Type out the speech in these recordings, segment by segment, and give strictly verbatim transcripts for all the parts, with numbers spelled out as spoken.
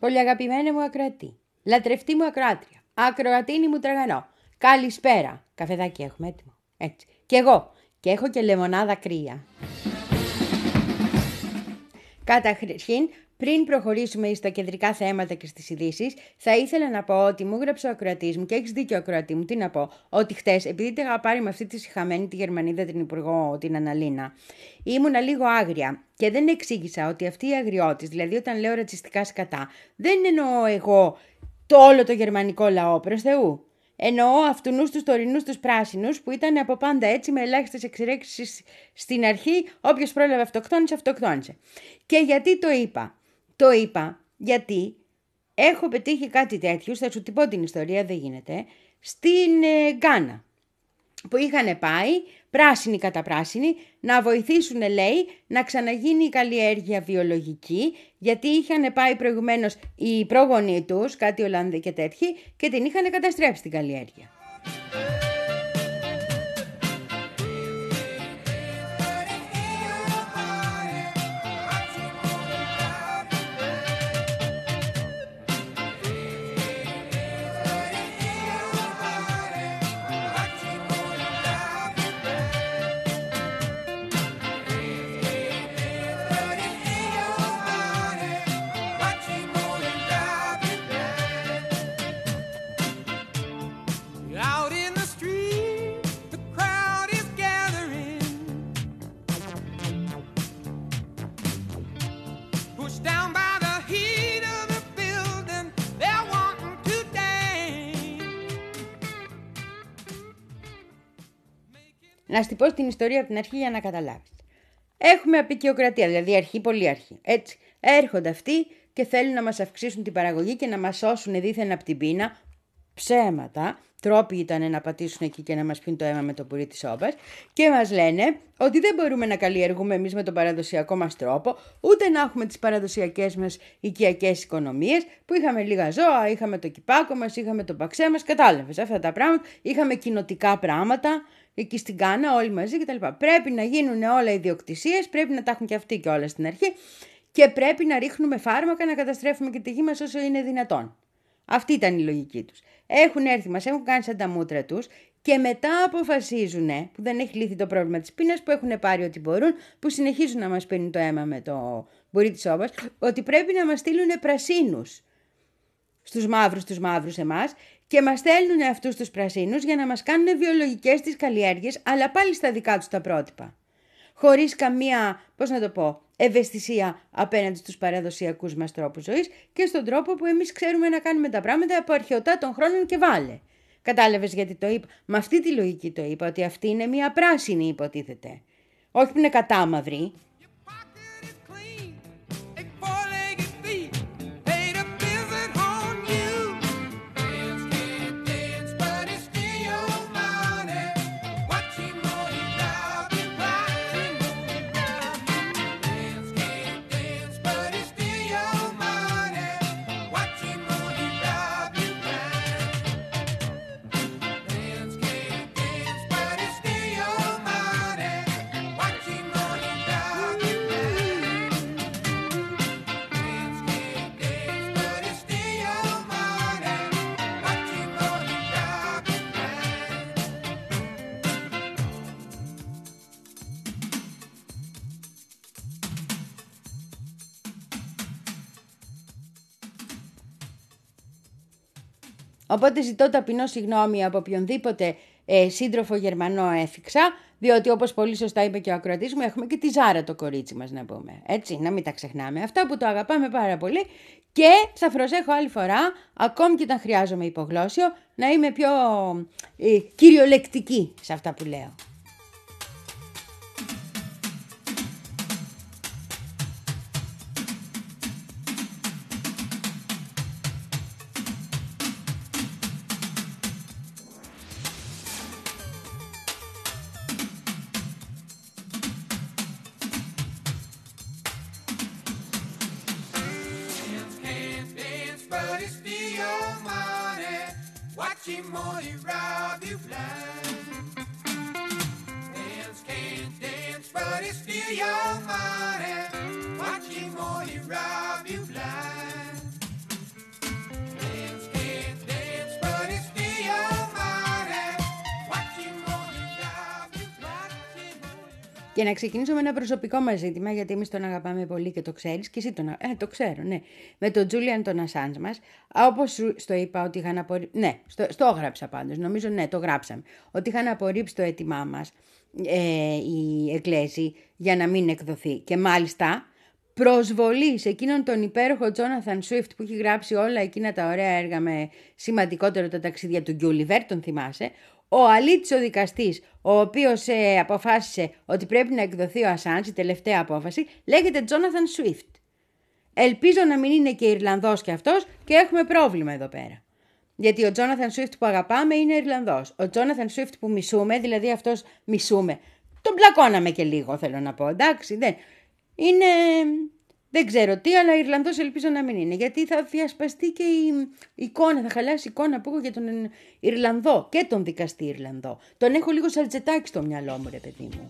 Πολύ αγαπημένη μου ακροατή, λατρευτή μου ακροάτρια, ακροατίνη μου τραγανό. Καλησπέρα. Καφεδάκι έχουμε έτοιμο. Έτσι. Και εγώ. Και έχω και λεμονάδα κρύα. Καταρχήν, πριν προχωρήσουμε στα κεντρικά θέματα και στις ειδήσεις, θα ήθελα να πω ότι μου έγραψε ο ακροατής μου και έχεις δίκιο, ακροατή μου. Τι να πω, ότι χτες, επειδή την είχα πάρει με αυτή τη σιχαμένη τη Γερμανίδα, την Υπουργό, την Αναλίνα, ήμουνα λίγο άγρια και δεν εξήγησα ότι αυτή η αγριότης, δηλαδή όταν λέω ρατσιστικά σκατά, δεν εννοώ εγώ το όλο το γερμανικό λαό, προς Θεού. Εννοώ αυτούς τους τωρινούς τους πράσινους που ήταν από πάντα έτσι με ελάχιστες εξαιρέξεις στην αρχή, όποιος πρόλαβε αυτοκτόνησε, αυτοκτόνησε. Και γιατί το είπα. Το είπα γιατί έχω πετύχει κάτι τέτοιο, θα σου την πω την ιστορία, δεν γίνεται, στην ε, Γκάνα. Που είχαν πάει, πράσινοι κατά πράσινοι, να βοηθήσουν, λέει, να ξαναγίνει η καλλιέργεια βιολογική, γιατί είχαν πάει προηγουμένως οι πρόγονοι τους, κάτι Ολλανδοί και τέτοιοι, και την είχαν καταστρέψει την καλλιέργεια. Να σου πω την ιστορία από την αρχή για να καταλάβεις. Έχουμε απεικιοκρατία, δηλαδή αρχή, πολύ αρχή. Έτσι, έρχονται αυτοί και θέλουν να μας αυξήσουν την παραγωγή και να μας σώσουν δίθεν από την πείνα. Ψέματα. Τρόποι ήταν να πατήσουν εκεί και να μας πιούν το αίμα με το πουρί της σόπας. Και μας λένε ότι δεν μπορούμε να καλλιεργούμε εμείς με τον παραδοσιακό μας τρόπο, ούτε να έχουμε τις παραδοσιακές μας οικιακές οικονομίες, που είχαμε λίγα ζώα, είχαμε το κυπάκο μας, είχαμε το παξέ μας, κατάλαβες αυτά τα πράγματα, είχαμε κοινοτικά πράγματα. Εκεί στην Γκάνα όλοι μαζί κτλ. Πρέπει να γίνουν όλα ιδιοκτησίες, πρέπει να τα έχουν και αυτοί και όλα στην αρχή και πρέπει να ρίχνουμε φάρμακα να καταστρέφουμε και τη γη μας όσο είναι δυνατόν. Αυτή ήταν η λογική τους. Έχουν έρθει, μας έχουν κάνει σαν τα μούτρα τους και μετά αποφασίζουν, που δεν έχει λύθει το πρόβλημα της πείνας, που έχουν πάρει ό,τι μπορούν, που συνεχίζουν να μας πίνουν το αίμα με το μπουρί της σόπας, ότι πρέπει να μας στείλουν πρασίνους στους μαύρους, τους μαύρους εμάς, και μας στέλνουν αυτούς τους πρασίνους για να μας κάνουν βιολογικές τις καλλιέργειες, αλλά πάλι στα δικά τους τα πρότυπα. Χωρίς καμία, πώς να το πω, ευαισθησία απέναντι στους παραδοσιακούς μας τρόπους ζωής και στον τρόπο που εμείς ξέρουμε να κάνουμε τα πράγματα από αρχαιοτά των χρόνων και βάλε. Κατάλαβες γιατί το είπα? Με αυτή τη λογική το είπα, ότι αυτή είναι μια πράσινη υποτίθεται. Όχι που είναι κατάμαυρη. Οπότε ζητώ ταπεινό συγγνώμη από οποιονδήποτε ε, σύντροφο Γερμανό έφυξα, διότι όπως πολύ σωστά είπε και ο ακροατής μου, έχουμε και τη Ζάρα το κορίτσι μας να πούμε. Έτσι, να μην τα ξεχνάμε. Αυτά που το αγαπάμε πάρα πολύ και θα προσέχω άλλη φορά, ακόμη και όταν χρειάζομαι υπογλώσσιο, να είμαι πιο ε, κυριολεκτική σε αυτά που λέω. Και να ξεκινήσω με ένα προσωπικό μας ζήτημα, γιατί εμείς τον αγαπάμε πολύ και το ξέρεις, και εσύ τον αγαπάς. Ε, το ξέρω, ναι. Με τον Τζούλιαν τον Ασάντζ μας, όπως στο είπα ότι είχαν απορρίψει. Ναι, στο, στο έγραψα πάντως. Νομίζω, ναι, το γράψαμε. Ότι είχαν απορρίψει το αίτημά μας ε, οι Εγγλέζοι για να μην εκδοθεί. Και μάλιστα προσβολή σε εκείνον τον υπέροχο Τζόναθαν Σουίφτ που έχει γράψει όλα εκείνα τα ωραία έργα με σημαντικότερο τα ταξίδια του Γκιούλιβερ, τον θυμάσαι. Ο αλήτης ο δικαστής, ο οποίος ε, αποφάσισε ότι πρέπει να εκδοθεί ο Ασάντζ, η τελευταία απόφαση, λέγεται Τζόναθαν Σουίφτ. Ελπίζω να μην είναι και Ιρλανδός κι αυτός και έχουμε πρόβλημα εδώ πέρα. Γιατί ο Τζόναθαν Σουίφτ που αγαπάμε είναι Ιρλανδός. Ο Τζόναθαν Σουίφτ που μισούμε, δηλαδή αυτός μισούμε, τον πλακώναμε και λίγο, θέλω να πω, εντάξει, δεν. Είναι, δεν ξέρω τι, αλλά Ιρλανδός ελπίζω να μην είναι. Γιατί θα διασπαστεί και η εικόνα, θα χαλάσει η εικόνα που έχω για τον Ιρλανδό και τον δικαστή Ιρλανδό. Τον έχω λίγο σαρτζετάκι στο μυαλό μου, ρε παιδί μου.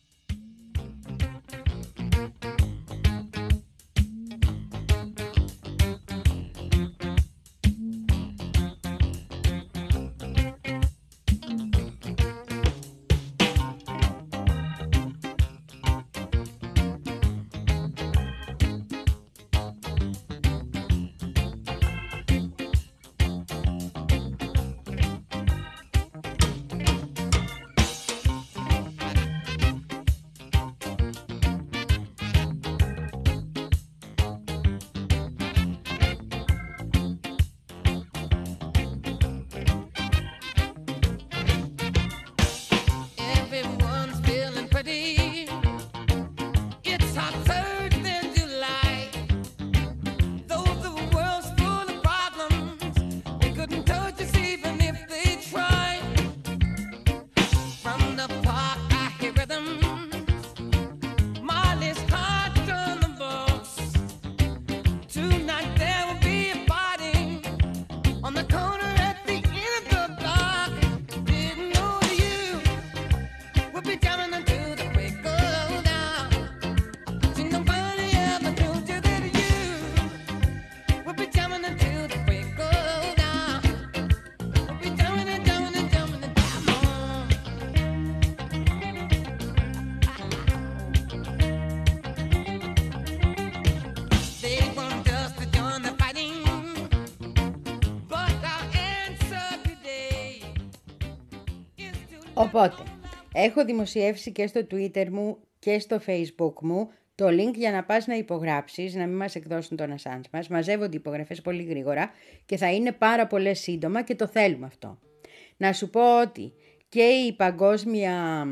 Οπότε, έχω δημοσιεύσει και στο Twitter μου και στο Facebook μου το link για να πας να υπογράψεις, να μην μας εκδώσουν τον Ασάντζ μας. Μαζεύονται υπογραφές πολύ γρήγορα και θα είναι πάρα πολλές σύντομα και το θέλουμε αυτό. Να σου πω ότι και η Παγκόσμια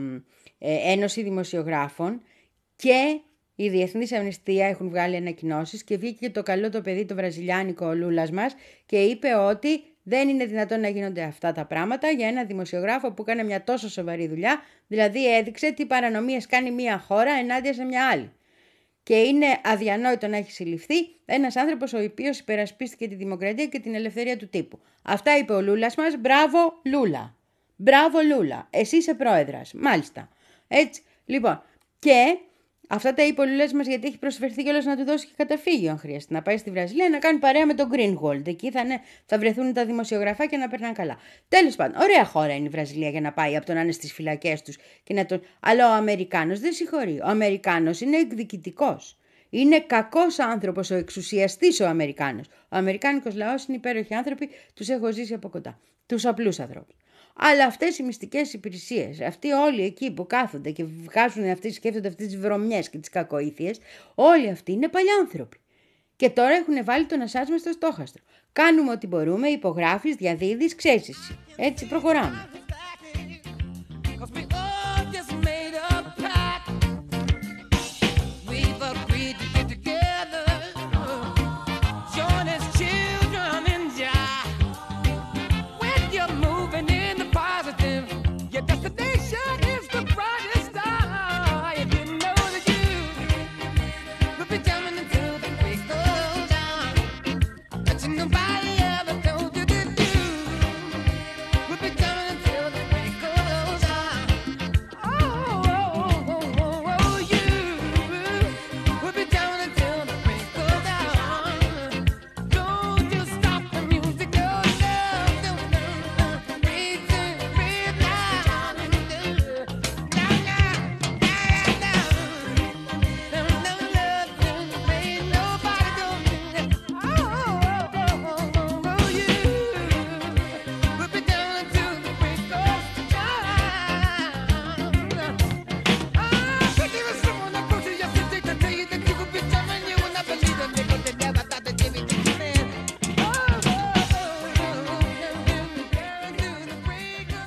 Ένωση Δημοσιογράφων και η Διεθνής Αμνηστία έχουν βγάλει ανακοινώσεις και βγήκε και το καλό το παιδί το βραζιλιάνικο ο Λούλας μας και είπε ότι δεν είναι δυνατόν να γίνονται αυτά τα πράγματα για ένα δημοσιογράφο που έκανε μια τόσο σοβαρή δουλειά, δηλαδή έδειξε τι παρανομίες κάνει μια χώρα ενάντια σε μια άλλη. Και είναι αδιανόητο να έχει συλληφθεί ένας άνθρωπος ο οποίος υπερασπίστηκε τη δημοκρατία και την ελευθερία του τύπου. Αυτά είπε ο Λούλας μας. Μπράβο Λούλα. Μπράβο Λούλα. Εσύ είσαι πρόεδρας. Μάλιστα. Έτσι. Λοιπόν. Και αυτά τα είπε ο Λούλας μας γιατί έχει προσφερθεί κιόλας να του δώσει και καταφύγιο αν χρειάζεται. Να πάει στη Βραζιλία να κάνει παρέα με τον Greenwald. Εκεί θα, είναι, θα βρεθούν τα δημοσιογραφάκια να περνάνε καλά. Τέλος πάντων, ωραία χώρα είναι η Βραζιλία για να πάει από το να είναι στις φυλακές τους. Και να τον... Αλλά ο Αμερικάνος δεν συγχωρεί. Ο Αμερικάνος είναι εκδικητικός. Είναι κακός άνθρωπος, ο εξουσιαστής ο Αμερικάνος. Ο Αμερικάνικος λαός είναι υπέροχοι άνθρωποι, τους έχω ζήσει από κοντά. Τους απλούς ανθρώπους. Αλλά αυτές οι μυστικές υπηρεσίες, αυτοί όλοι εκεί που κάθονται και βγάζουν αυτοί, σκέφτονται αυτές τις βρωμιές και τις κακοήθειες, όλοι αυτοί είναι παλιάνθρωποι. Και τώρα έχουν βάλει τον Ασάντζ μας στο στόχαστρο. Κάνουμε ό,τι μπορούμε, υπογράφεις, διαδίδεις, ξέρεις εσύ. Έτσι προχωράμε.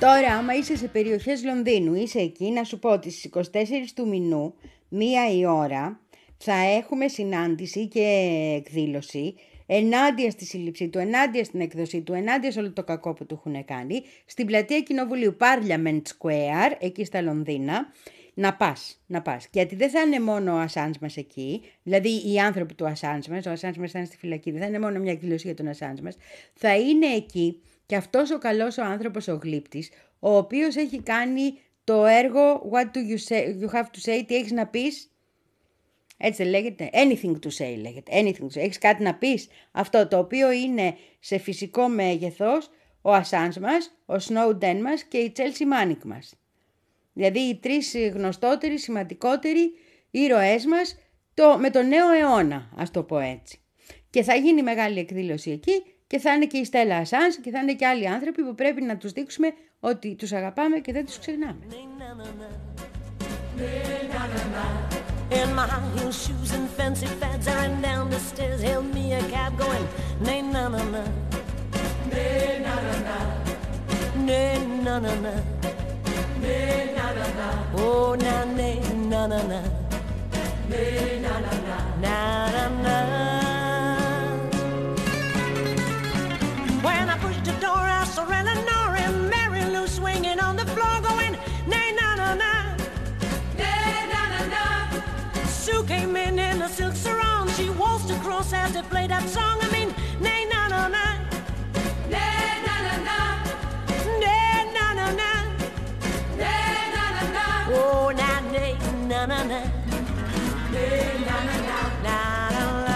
Τώρα, άμα είσαι σε περιοχές Λονδίνου, είσαι εκεί, να σου πω ότι στις είκοσι τέσσερις του μηνού, μία η ώρα, θα έχουμε συνάντηση και εκδήλωση ενάντια στη σύλληψή του, ενάντια στην εκδοσή του, ενάντια σε όλο το κακό που του έχουν κάνει, στην πλατεία Κοινοβουλίου Parliament Square, εκεί στα Λονδίνα. Να πας, να πας. Γιατί δεν θα είναι μόνο ο Ασάνζ μας εκεί, δηλαδή οι άνθρωποι του Ασάνζ μας, ο Ασάνζ μας θα είναι στη φυλακή, δεν θα είναι μόνο μια εκδήλωση για τον Ασάνζ μας, θα είναι εκεί και αυτός ο καλός ο άνθρωπος ο γλύπτης, ο οποίος έχει κάνει το έργο What do you, say, you have to say, τι έχεις να πεις, έτσι λέγεται, anything to say λέγεται, anything to say, έχεις κάτι να πεις, αυτό το οποίο είναι σε φυσικό μέγεθος ο Ασάνζ μας, ο Snowden μας και η Chelsea Manning μας. Δηλαδή οι τρεις γνωστότεροι, σημαντικότεροι ήρωές μας το, με τον νέο αιώνα, ας το πω έτσι. Και θα γίνει μεγάλη εκδήλωση εκεί και θα είναι και η Στέλλα Ασάνζ και θα είναι και άλλοι άνθρωποι που πρέπει να τους δείξουμε ότι τους αγαπάμε και δεν τους ξεχνάμε. In my high heel shoes and fancy fads, I ran down the stairs, hailed me a cab going, nay na na na, nay na na na, nay na na na. Oh, na na na na na, na na na, na na na. When I pushed the door, I saw Eleanor and Mary Lou swinging on the floor, going na na na na, na na na. Sue came in in a silk sarong, she waltzed across as they played that song. I mean, na na na na, na na na na, na na na na. Oh, na na na na na, na na na na na.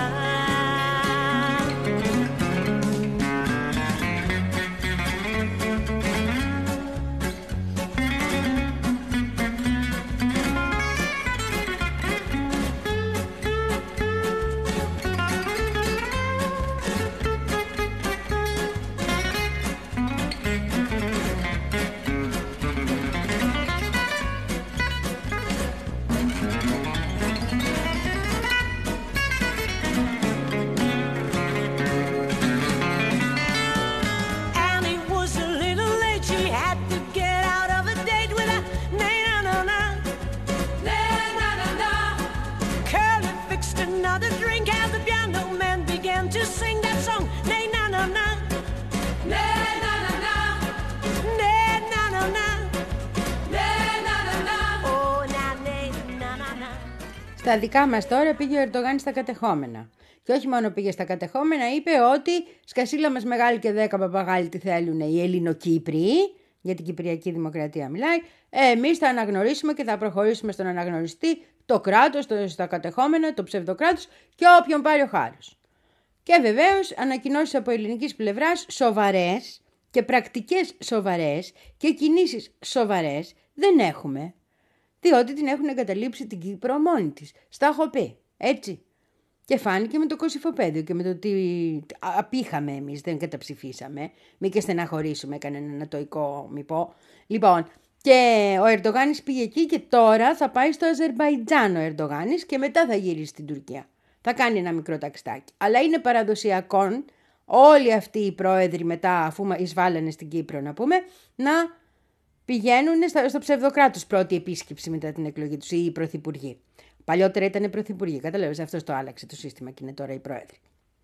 Στα δικά μας τώρα πήγε ο Ερντογάν στα κατεχόμενα. Και όχι μόνο πήγε στα κατεχόμενα, είπε ότι σκασίλα μας μεγάλη και δέκα παπαγάλοι τι θέλουν οι Ελληνοκύπριοι, για την Κυπριακή Δημοκρατία μιλάει, εμείς θα αναγνωρίσουμε και θα προχωρήσουμε στον αναγνωριστή το κράτος, το, στα κατεχόμενα, το ψευδοκράτος και όποιον πάρει ο χάρος. Και βεβαίως ανακοινώσεις από ελληνικής πλευράς σοβαρές και πρακτικές σοβαρές και κινήσεις σοβαρές δεν έχουμε. Διότι την έχουν εγκαταλείψει την Κύπρο μόνη της. Στα έχω πει. Έτσι. Και φάνηκε με το Κωσυφοπαίδιο και με το ότι απήχαμε εμείς, δεν καταψηφίσαμε. Μη και στεναχωρήσουμε κανένα ανατοϊκό, μη πω. Λοιπόν, και ο Ερντογάνης πήγε εκεί και τώρα θα πάει στο Αζερμπαϊτζάν ο Ερντογάνης και μετά θα γυρίσει στην Τουρκία. Θα κάνει ένα μικρό ταξιτάκι. Αλλά είναι παραδοσιακόν όλοι αυτοί οι πρόεδροι μετά, αφού εισβάλλανε στην Κύπρο να πούμε, να πηγαίνουν στο ψευδοκράτος πρώτη επίσκεψη μετά την εκλογή τους ή οι πρωθυπουργοί. Παλιότερα ήταν πρωθυπουργοί, καταλαβαίνεις, αυτό το άλλαξε το σύστημα και είναι τώρα οι πρόεδροι.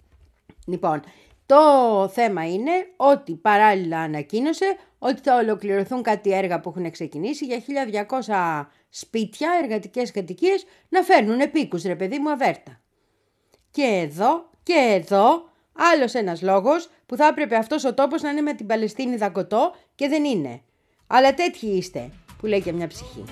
Λοιπόν, το θέμα είναι ότι παράλληλα ανακοίνωσε ότι θα ολοκληρωθούν κάτι έργα που έχουν ξεκινήσει για χίλια διακόσια σπίτια, εργατικές κατοικίες, να φέρνουν επίκους, ρε παιδί μου, αβέρτα. Και εδώ, και εδώ, άλλος ένας λόγος που θα έπρεπε αυτός ο τόπος να είναι με την Παλαιστίνη δακωτό και δεν είναι. Αλλά τέτοιοι είστε, που λέει και μια ψυχή.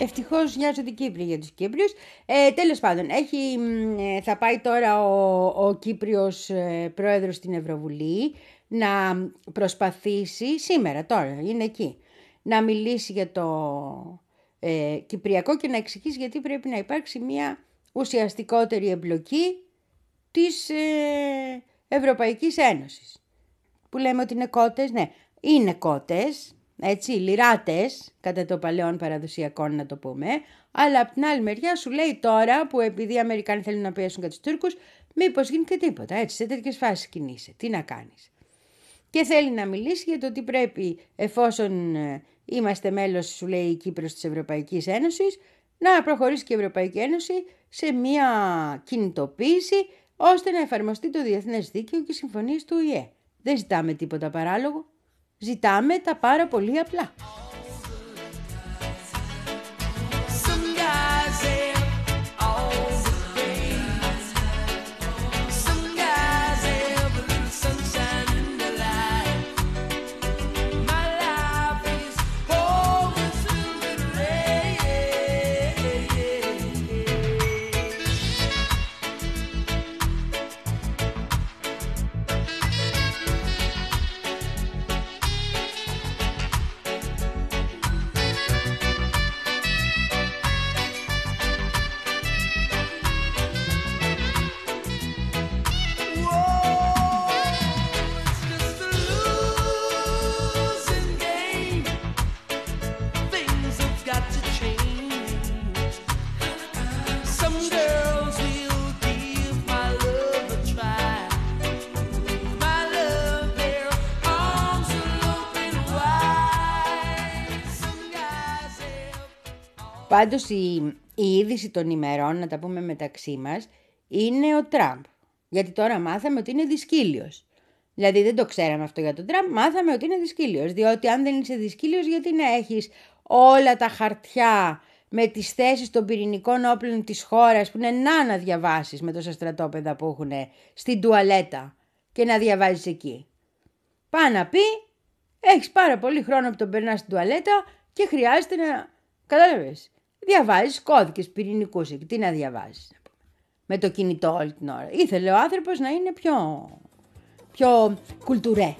ευτυχώς νοιάζονται οι Κύπροι για τους Κύπριους. Ε, τέλος πάντων, έχει, θα πάει τώρα ο, ο Κύπριος ε, πρόεδρος στην Ευρωβουλή να προσπαθήσει, σήμερα τώρα είναι εκεί, να μιλήσει για το ε, Κυπριακό και να εξηγήσει γιατί πρέπει να υπάρξει μια ουσιαστικότερη εμπλοκή της ε, Ευρωπαϊκής Ένωσης. Που λέμε ότι είναι κότες, ναι, είναι κότες, έτσι, λιράτες, κατά το παλαιόν παραδοσιακόν να το πούμε, αλλά από την άλλη μεριά σου λέει τώρα που επειδή οι Αμερικάνοι θέλουν να πιέσουν και τους Τούρκους, μήπως γίνει και τίποτα, έτσι, σε τέτοιες φάσεις κινείσαι, τι να κάνεις. Και θέλει να μιλήσει για το τι πρέπει, εφόσον είμαστε μέλος, σου λέει η Κύπρος της Ευρωπαϊκής Ένωσης, να προχωρήσει και η Ευρωπαϊκή Ένωση σε μια κινητοποίηση ώστε να εφαρμοστεί το διεθνές δίκαιο και οι συμφωνίες του Ο Η Ε. Δεν ζητάμε τίποτα παράλογο, ζητάμε τα πάρα πολύ απλά. Πάντως η, η είδηση των ημερών, να τα πούμε μεταξύ μας, είναι ο Τραμπ. Γιατί τώρα μάθαμε ότι είναι δυσκύλιος. Δηλαδή δεν το ξέραμε αυτό για τον Τραμπ, μάθαμε ότι είναι δυσκύλιος. Διότι αν δεν είσαι δυσκύλιος, γιατί να έχεις όλα τα χαρτιά με τις θέσεις των πυρηνικών όπλων της χώρας που είναι να να διαβάσεις με τόσα στρατόπεδα που έχουν στην τουαλέτα και να διαβάζεις εκεί. Πά να πει, έχεις πάρα πολύ χρόνο που τον περνάς στην τουαλέτα και χρειάζεται να... Κατάλαβες. Διαβάζεις κώδικες πυρηνικούς εκεί. Τι να διαβάζεις. Με το κινητό όλη την ώρα. Ήθελε ο άνθρωπος να είναι πιο, πιο κουλτουρέ.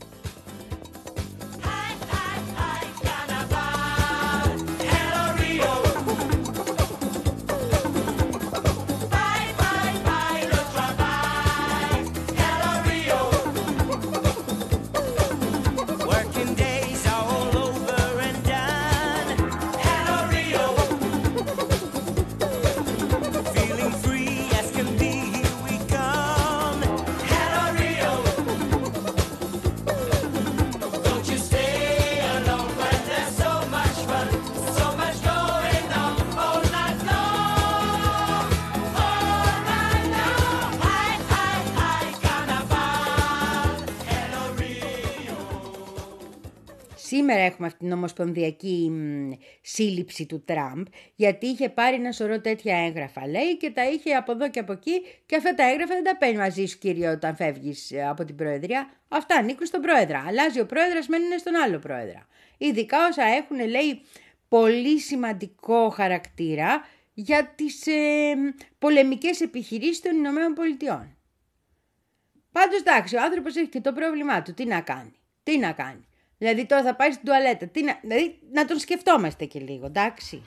Σήμερα έχουμε αυτή την ομοσπονδιακή μ, σύλληψη του Τραμπ, γιατί είχε πάρει ένα σωρό τέτοια έγγραφα, λέει, και τα είχε από εδώ και από εκεί, και αυτά τα έγγραφα δεν τα παίρνει μαζί σου, κύριε, όταν φεύγεις από την Προεδρία. Αυτά ανήκουν στον Πρόεδρα. Αλλάζει ο Πρόεδρας, μένουν στον άλλο Πρόεδρα. Ειδικά όσα έχουν, λέει, πολύ σημαντικό χαρακτήρα για τις ε, πολεμικές επιχειρήσεις των Ηνωμένων Πολιτειών. Πάντως, εντάξει, ο άνθρωπος έχει και το πρόβλημά του. Τι να κάνει, τι να κάνει. Δηλαδή τώρα θα πάει στην τουαλέτα. Τι να, δηλαδή να τον σκεφτόμαστε και λίγο, εντάξει.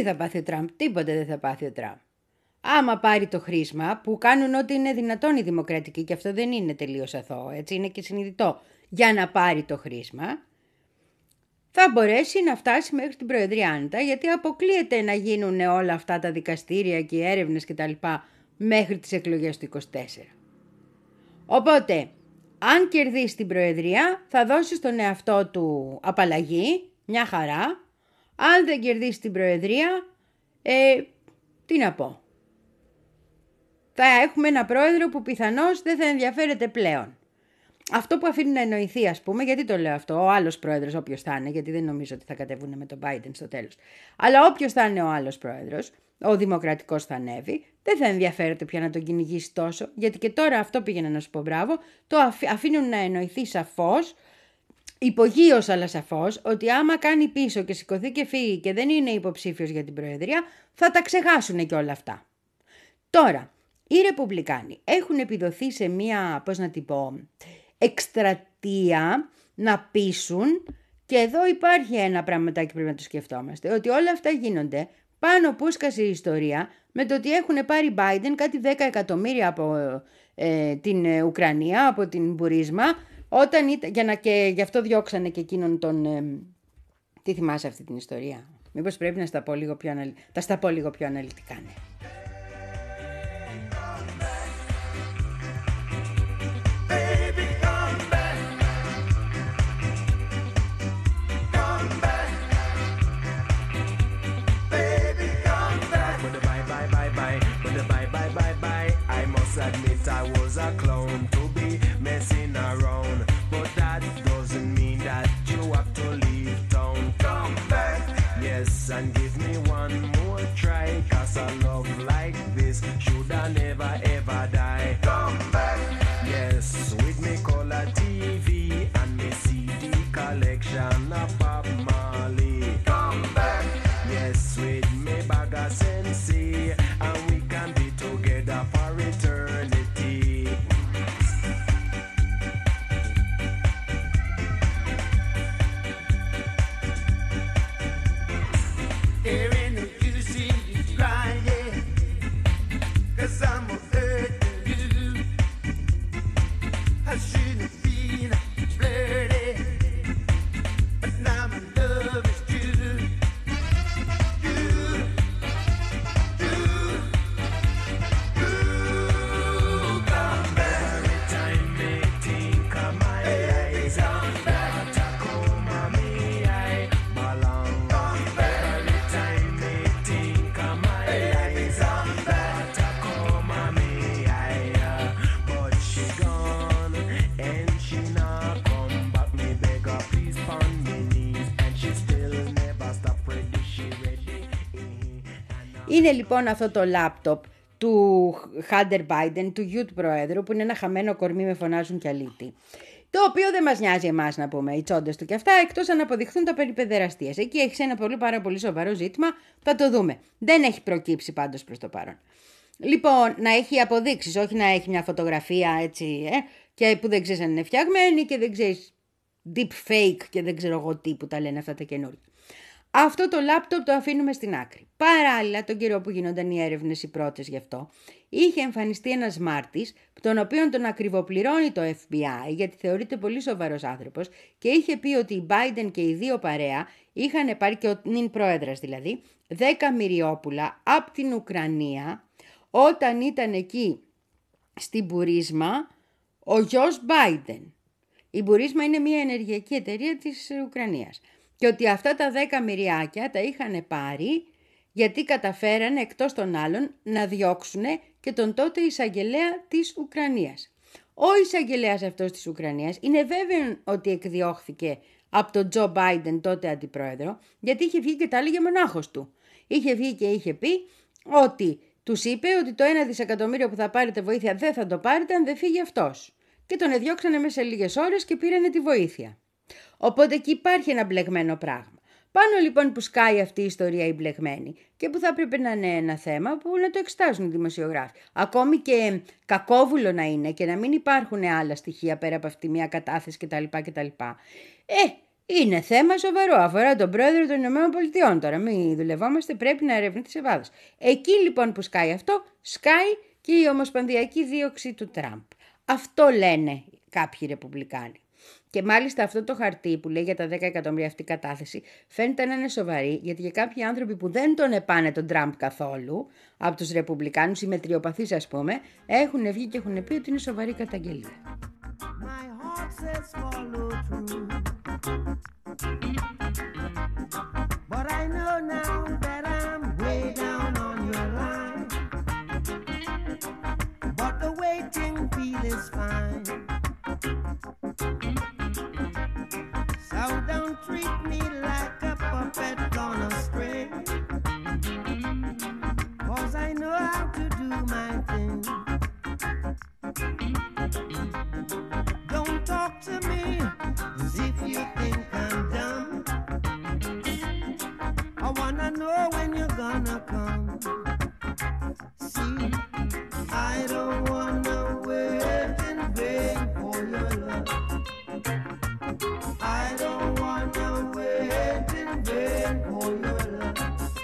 θα πάθει ο Τραμπ? Τίποτε δεν θα πάθει ο Τραμπ. Άμα πάρει το χρήσμα, που κάνουν ό,τι είναι δυνατόν οι δημοκρατικοί, και αυτό δεν είναι τελείως αθώο, έτσι, είναι και συνειδητό, για να πάρει το χρήσμα, θα μπορέσει να φτάσει μέχρι την Προεδρία άνετα, γιατί αποκλείεται να γίνουν όλα αυτά τα δικαστήρια και οι έρευνες κτλ. Μέχρι τις εκλογές του είκοσι τέσσερα. Οπότε, αν κερδίσει την Προεδρία, θα δώσει στον εαυτό του απαλλαγή, μια χαρά. Αν δεν κερδίσει την Προεδρία, ε, τι να πω. Θα έχουμε ένα πρόεδρο που πιθανώς δεν θα ενδιαφέρεται πλέον. Αυτό που αφήνει να εννοηθεί, ας πούμε, γιατί το λέω αυτό, ο άλλος πρόεδρος, όποιος θα είναι, γιατί δεν νομίζω ότι θα κατεβούν με τον Biden στο τέλος. Αλλά όποιος θα είναι ο άλλος πρόεδρος, ο δημοκρατικός θα ανέβει, δεν θα ενδιαφέρεται πια να τον κυνηγήσει τόσο, γιατί και τώρα αυτό πήγαινα να σου πω μπράβο, το αφήνουν να εννοηθεί σαφώς, υπογείως αλλά σαφώς, ότι άμα κάνει πίσω και σηκωθεί και φύγει και δεν είναι υποψήφιος για την Προεδρία, θα τα ξεχάσουν και όλα αυτά. Τώρα, οι Ρεπουμπλικάνοι έχουν επιδοθεί σε μία, πώς να την πω, εκστρατεία να πείσουν, και εδώ υπάρχει ένα πραγματάκι που πρέπει να το σκεφτόμαστε, ότι όλα αυτά γίνονται πάνω που σκάσει η ιστορία με το ότι έχουν πάρει Biden κάτι δέκα εκατομμύρια από ε, την ε, Ουκρανία, από την Μπουρίσμα, όταν ήταν, για να, και γι' αυτό διώξανε και εκείνον τον... Ε, τι θυμάσαι αυτή την ιστορία? Μήπως πρέπει να στα πω λίγο πιο, αναλυ... τα στα πω λίγο πιο αναλυτικά, ναι. Admit I was a clown to be messing around, but that doesn't mean that you have to leave town. Come back, yes, and give me one more try, cause a love like this should I never ever die. Come back, yes, with me color T V and me C D collection of Bob Marley. Come back, yes, with me bag of Sensi, and we can be together for eternity. There ain't no use in you crying, 'cause I'm a hurt you. I shouldn't have been flirty, but now my love is true. Είναι λοιπόν αυτό το λάπτοπ του Hunter Biden, του γιου του Προέδρου, που είναι ένα χαμένο κορμί με φωνάζουν κι αλήτη. Το οποίο δεν μας νοιάζει εμάς, να πούμε, οι τσόντες του και αυτά, εκτός αν αποδειχθούν τα περί παιδεραστίας. Εκεί έχει ένα πολύ πάρα πολύ σοβαρό ζήτημα, θα το δούμε. Δεν έχει προκύψει πάντως προς το παρόν. Λοιπόν, να έχει αποδείξεις, όχι να έχει μια φωτογραφία έτσι, ε, και που δεν ξέρεις αν είναι φτιαγμένη και δεν ξέρεις deep fake και δεν ξέρω εγώ τι που τα λένε αυτά τα καινούργια. Αυτό το λάπτοπ το αφήνουμε στην άκρη. Παράλληλα, τον καιρό που γίνονταν οι έρευνες οι πρώτες γι' αυτό, είχε εμφανιστεί ένας μάρτης, τον οποίον τον ακριβοπληρώνει το εφ μπι άι, γιατί θεωρείται πολύ σοβαρός άνθρωπος, και είχε πει ότι η Biden και οι δύο παρέα είχαν πάρει, και ο νυν πρόεδρας δηλαδή, δέκα μυριόπουλα από την Ουκρανία, όταν ήταν εκεί στην Μπουρίσμα ο γιος Biden. Η Μπουρίσμα είναι μια ενεργειακή εταιρεία της Ουκρανίας. Και ότι αυτά τα δέκα μυριάκια τα είχαν πάρει γιατί καταφέρανε εκτός των άλλων να διώξουν και τον τότε εισαγγελέα της Ουκρανίας. Ο εισαγγελέας αυτός της Ουκρανίας είναι βέβαιο ότι εκδιώχθηκε από τον Τζο Μπάιντεν, τότε αντιπρόεδρο, γιατί είχε βγει και τα έλεγε μονάχος του. Είχε βγει και είχε πει ότι τους είπε ότι το ένα δισεκατομμύριο που θα πάρετε βοήθεια δεν θα το πάρετε αν δεν φύγει αυτός. Και τον εδιώξανε μέσα σε λίγες ώρες και πήρανε τη βοήθεια. Οπότε εκεί υπάρχει ένα μπλεγμένο πράγμα. Πάνω λοιπόν που σκάει αυτή η ιστορία η μπλεγμένη και που θα έπρεπε να είναι ένα θέμα που να το εξετάζουν οι δημοσιογράφοι. Ακόμη και κακόβουλο να είναι και να μην υπάρχουν άλλα στοιχεία πέρα από αυτή μια κατάθεση κτλ. κτλ. Ε, Είναι θέμα σοβαρό, αφορά τον πρόεδρο των Ηνωμένων Πολιτειών τώρα. Μην δουλευόμαστε, πρέπει να ερευνηθεί σε βάθος. Εκεί λοιπόν που σκάει αυτό, σκάει και η ομοσπονδιακή δίωξη του Τραμπ. Αυτό λένε κάποιοι Ρεπουμπλικάνοι. Και μάλιστα αυτό το χαρτί που λέει για τα δέκα εκατομμύρια αυτή κατάθεση φαίνεται να είναι σοβαρή, γιατί για κάποιοι άνθρωποι που δεν τον επάνε τον Τραμπ καθόλου, από τους Ρεπουμπλικάνους, οι μετριοπαθείς ας πούμε, έχουν βγει και έχουν πει ότι είναι σοβαρή καταγγελία. My heart says follow through, but I know now that I'm way down on your line, but the waiting feel is fine, so don't treat me like a puppet on a string, 'cause I know how to do my thing. Don't talk to me as if you think I'm dumb. I wanna know when you're gonna come. See, I don't wanna wait in vain for your love. I don't wanna wait in vain for your love.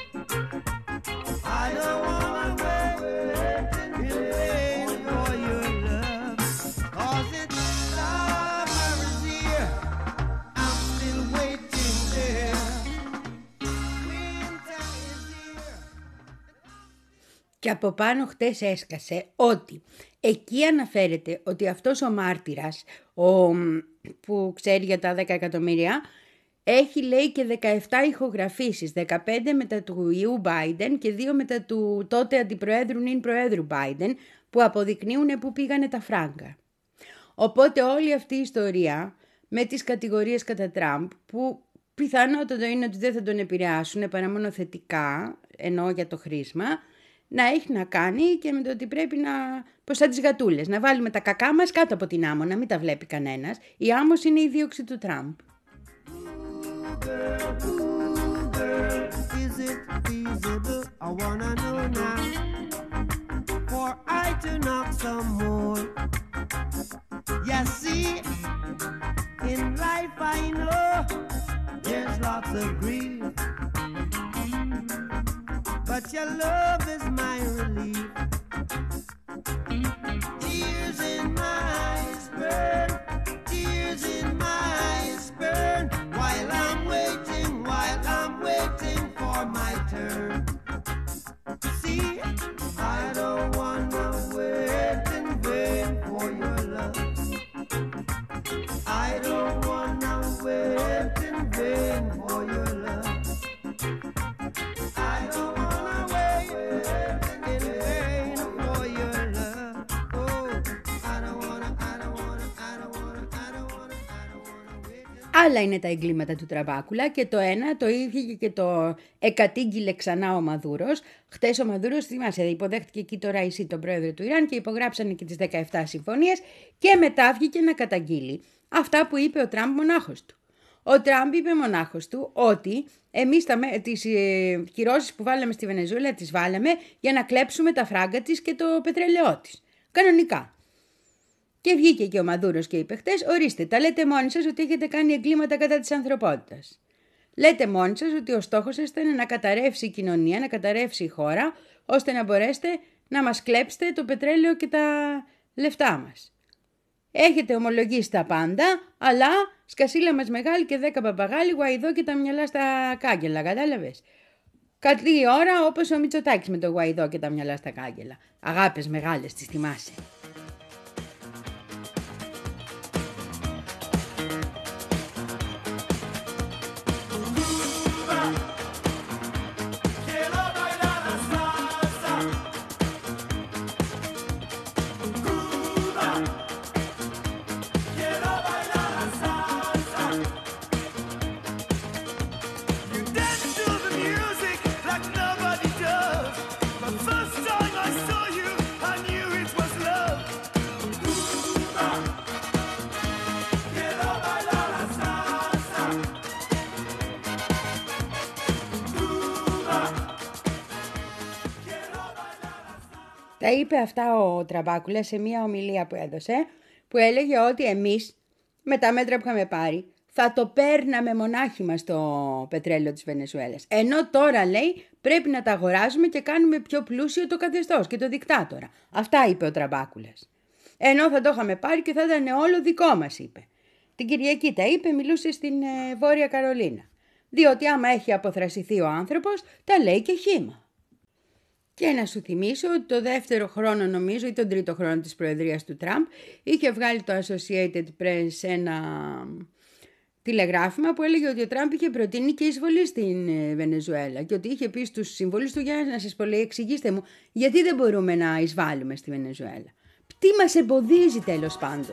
I don't wanna wait in vain for your love. 'Cause it's summer is here, I'm still waiting there. Winter is here. Και από πάνω χτες έσκασε ότι εκεί αναφέρεται ότι αυτός ο μάρτυρας, ο, που ξέρει για τα δέκα εκατομμύρια, έχει λέει και δεκαεπτά ηχογραφήσεις, δεκαπέντε μετά του ιού Biden και δύο μετά του τότε αντιπροέδρου νυν προέδρου Biden, που αποδεικνύουν που πήγανε τα φράγκα. Οπότε όλη αυτή η ιστορία με τις κατηγορίες κατά Τραμπ, που πιθανότατα είναι ότι δεν θα τον επηρεάσουν παρά μόνο θετικά, ενώ για το χρήσμα, να έχει να κάνει και με το ότι πρέπει να, πως σαν τις γατούλες, να βάλουμε τα κακά μας κάτω από την άμμο, να μην τα βλέπει κανένας. Η άμμος είναι η δίωξη του Τραμπ. Girl, ooh, girl, is it feasible? I wanna know now. For I to knock some more. You see, in life I know there's lots of grief, but your love is my relief. Tears in my eyes burn, tears in my eyes burn, while I'm waiting, while I'm waiting for my turn. See, I don't wanna wait in vain for your love. I don't wanna wait in vain for your love. I don't wanna wait in vain for your love. Oh, I don't wanna, I don't wanna, I don't wanna, I don't wanna, I don't wanna wait. Άλλα είναι τα εγκλήματα του Τραμπάκουλα και το ένα το είχε και το εκατήγγειλε ξανά ο Μαδούρος. Χτες ο Μαδούρος, θυμάσαι, υποδέχτηκε εκεί το Ραϊσί, τον πρόεδρο του Ιράν, και υπογράψανε και τις δεκαεπτά συμφωνίες και μετά βγήκε να καταγγείλει αυτά που είπε ο Τραμπ μονάχος του. Ο Τραμπ είπε μονάχος του ότι εμείς τα, τις ε, κυρώσεις που βάλαμε στη Βενεζουέλα τις βάλαμε για να κλέψουμε τα φράγκα της και το πετρέλαιό της. Κανονικά. Και βγήκε και ο Μαδούρος και είπε χτες, ορίστε, τα λέτε μόνοι σας ότι έχετε κάνει εγκλήματα κατά της ανθρωπότητας. Λέτε μόνοι σας ότι ο στόχος σας ήταν να καταρρεύσει η κοινωνία, να καταρρεύσει η χώρα, ώστε να μπορέσετε να μας κλέψετε το πετρέλαιο και τα λεφτά μας. Έχετε ομολογήσει τα πάντα, αλλά σκασίλα μας μεγάλη και δέκα παπαγάλοι, Γουαϊδό και τα μυαλά στα κάγκελα, κατάλαβες. Καλή ώρα όπως ο Μητσοτάκης με το Γουαϊδό και τα μυαλά στα κάγκελα. Αγάπες μεγάλες, τις θυμάσαι. Τα είπε αυτά ο Τραμπάκουλας σε μια ομιλία που έδωσε, που έλεγε ότι εμείς με τα μέτρα που είχαμε πάρει θα το παίρναμε μονάχοι μας το πετρέλαιο της Βενεζουέλας. Ενώ τώρα λέει πρέπει να τα αγοράζουμε και κάνουμε πιο πλούσιο το καθεστώς και το δικτάτορα. Αυτά είπε ο Τραμπάκουλας. Ενώ θα το είχαμε πάρει και θα ήταν όλο δικό μας, είπε. Την Κυριακή τα είπε, μιλούσε στην ε, Βόρεια Καρολίνα. Διότι άμα έχει αποθρασιθεί ο άνθρωπος, τα λέει και χύμα. Και να σου θυμίσω ότι το δεύτερο χρόνο, νομίζω, ή τον τρίτο χρόνο της προεδρίας του Τραμπ, είχε βγάλει το Associated Press ένα τηλεγράφημα που έλεγε ότι ο Τραμπ είχε προτείνει και εισβολή στην Βενεζουέλα και ότι είχε πει στους συμβούλους του, για να σας πω, λέει, εξηγήστε μου γιατί δεν μπορούμε να εισβάλλουμε στη Βενεζουέλα. Τι μας εμποδίζει τέλος πάντων.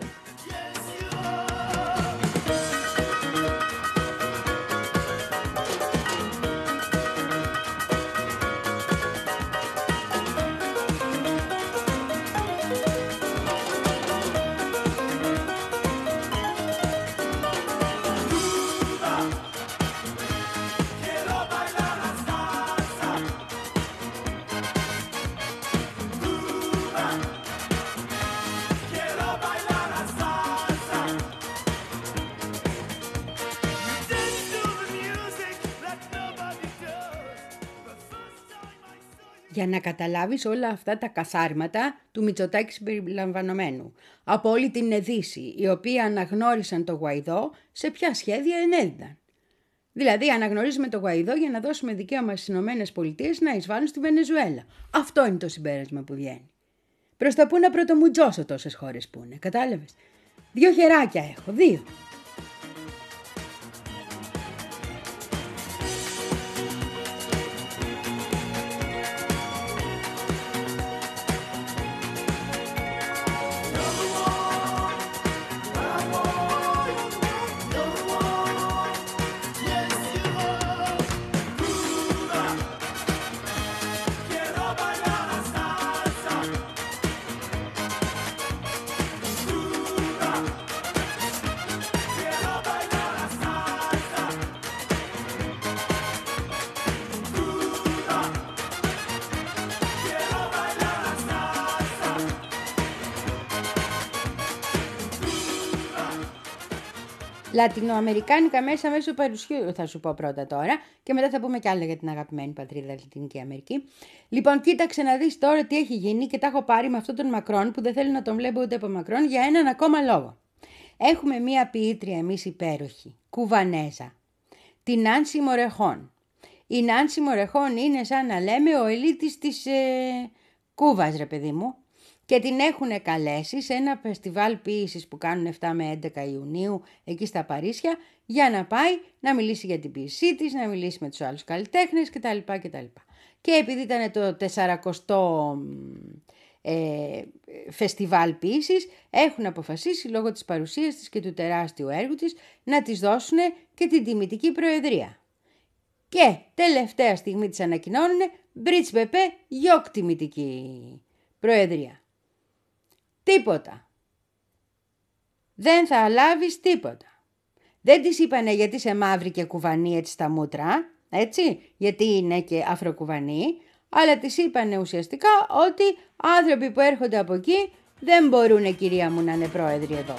Για να καταλάβεις όλα αυτά τα καθάρματα του Μητσοτάκη συμπεριλαμβανομένου. Από όλη την Δύση, οι οποίοι αναγνώρισαν το Γουαϊδό, σε ποια σχέδια ενέδιδαν. Δηλαδή αναγνωρίζουμε το Γουαϊδό για να δώσουμε δικαίωμα στις Ηνωμένες Πολιτείες να εισβάλλουν στη Βενεζουέλα. Αυτό είναι το συμπέρασμα που βγαίνει. Προς τα πού να πρωτομουτζώσω τόσες χώρες που είναι, κατάλαβες. Δύο χεράκια έχω, δύο. Λατινοαμερικάνικα μέσα μέσω παρουσιού θα σου πω πρώτα τώρα και μετά θα πούμε κι άλλα για την αγαπημένη πατρίδα Λατινική Αμερική. Λοιπόν, κοίταξε να δεις τώρα τι έχει γίνει και τα έχω πάρει με αυτόν τον Μακρόν που δεν θέλω να τον βλέπω ούτε από Μακρόν για έναν ακόμα λόγο. Έχουμε μία ποιήτρια εμείς υπέροχη, Κουβανέζα, την Νάνση Μορεχόν. Η Νάνση Μορεχόν είναι σαν να λέμε ο ελίτης της ε, Κούβας, ρε παιδί μου. Και την έχουν καλέσει σε ένα φεστιβάλ ποίησης που κάνουν επτά με έντεκα Ιουνίου εκεί στα Παρίσια για να πάει να μιλήσει για την ποίησή της, να μιλήσει με τους άλλους καλλιτέχνες κτλ. κτλ. Και επειδή ήταν το τεσσαρακοστό ε, φεστιβάλ ποίησης, έχουν αποφασίσει λόγω της παρουσίας της και του τεράστιου έργου της να της δώσουν και την τιμητική προεδρία. Και τελευταία στιγμή της ανακοινώνουν Μπριτς Πεπέ γιοκ τιμητική προεδρία. Τίποτα. Δεν θα λάβεις τίποτα. Δεν της είπανε γιατί είσαι μαύρη και κουβανή έτσι στα μούτρα, έτσι, γιατί είναι και αφροκουβανή, αλλά της είπανε ουσιαστικά ότι άνθρωποι που έρχονται από εκεί δεν μπορούν, κυρία μου, να είναι πρόεδροι εδώ.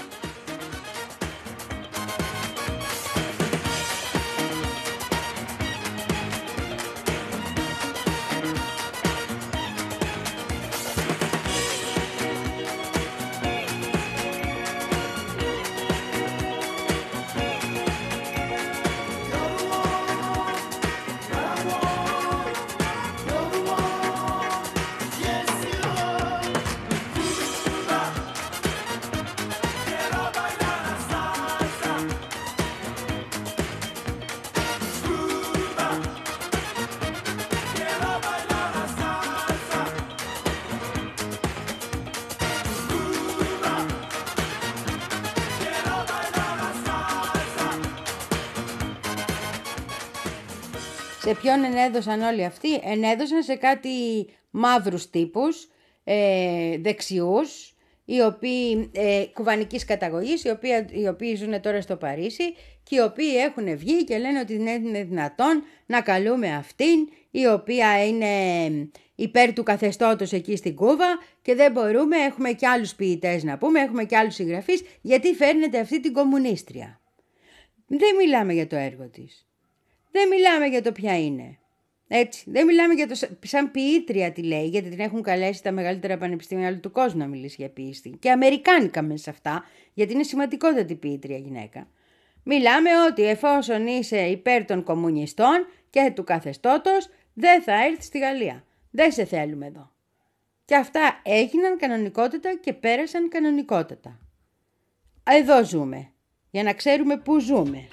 Σε ποιον ενέδωσαν όλοι αυτοί? Ενέδωσαν σε κάτι μαύρους τύπους, ε, δεξιούς, οι οποίοι, ε, κουβανικής καταγωγής, οι οποίοι, οι οποίοι ζουν τώρα στο Παρίσι και οι οποίοι έχουν βγει και λένε ότι δεν είναι δυνατόν να καλούμε αυτήν, η οποία είναι υπέρ του καθεστώτος εκεί στην Κούβα και δεν μπορούμε, έχουμε και άλλους ποιητές να πούμε, έχουμε και άλλους συγγραφείς, γιατί φέρνετε αυτή την κομμουνίστρια. Δεν μιλάμε για το έργο της. Δεν μιλάμε για το ποια είναι. Έτσι, δεν μιλάμε για το σαν ποιήτρια τι λέει, γιατί την έχουν καλέσει τα μεγαλύτερα πανεπιστήμια του κόσμου να μιλήσει για ποιήση. Και αμερικάνικα μέσα σε αυτά, γιατί είναι σημαντικότατη ποιήτρια γυναίκα. Μιλάμε ότι εφόσον είσαι υπέρ των κομμουνιστών και του καθεστώτος, δεν θα έρθει στη Γαλλία. Δεν σε θέλουμε εδώ. Και αυτά έγιναν κανονικότατα και πέρασαν κανονικότατα. Εδώ ζούμε, για να ξέρουμε πού ζούμε.